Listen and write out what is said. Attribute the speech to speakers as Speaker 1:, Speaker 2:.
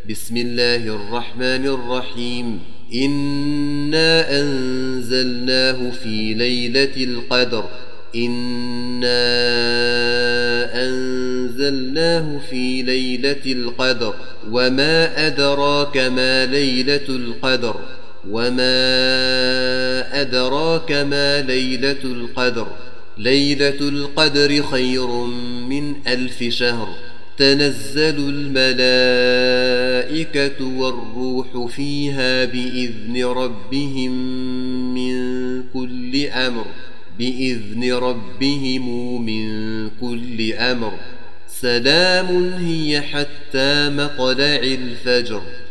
Speaker 1: بسم الله الرحمن الرحيم إنا أنزلناه في ليلة القدر وما أدراك ما ليلة القدر ليلة القدر خير من 1000 شهر تنزل الملائكة والروح فيها بإذن ربهم من كل أمر سلام هي حتى مطلع الفجر.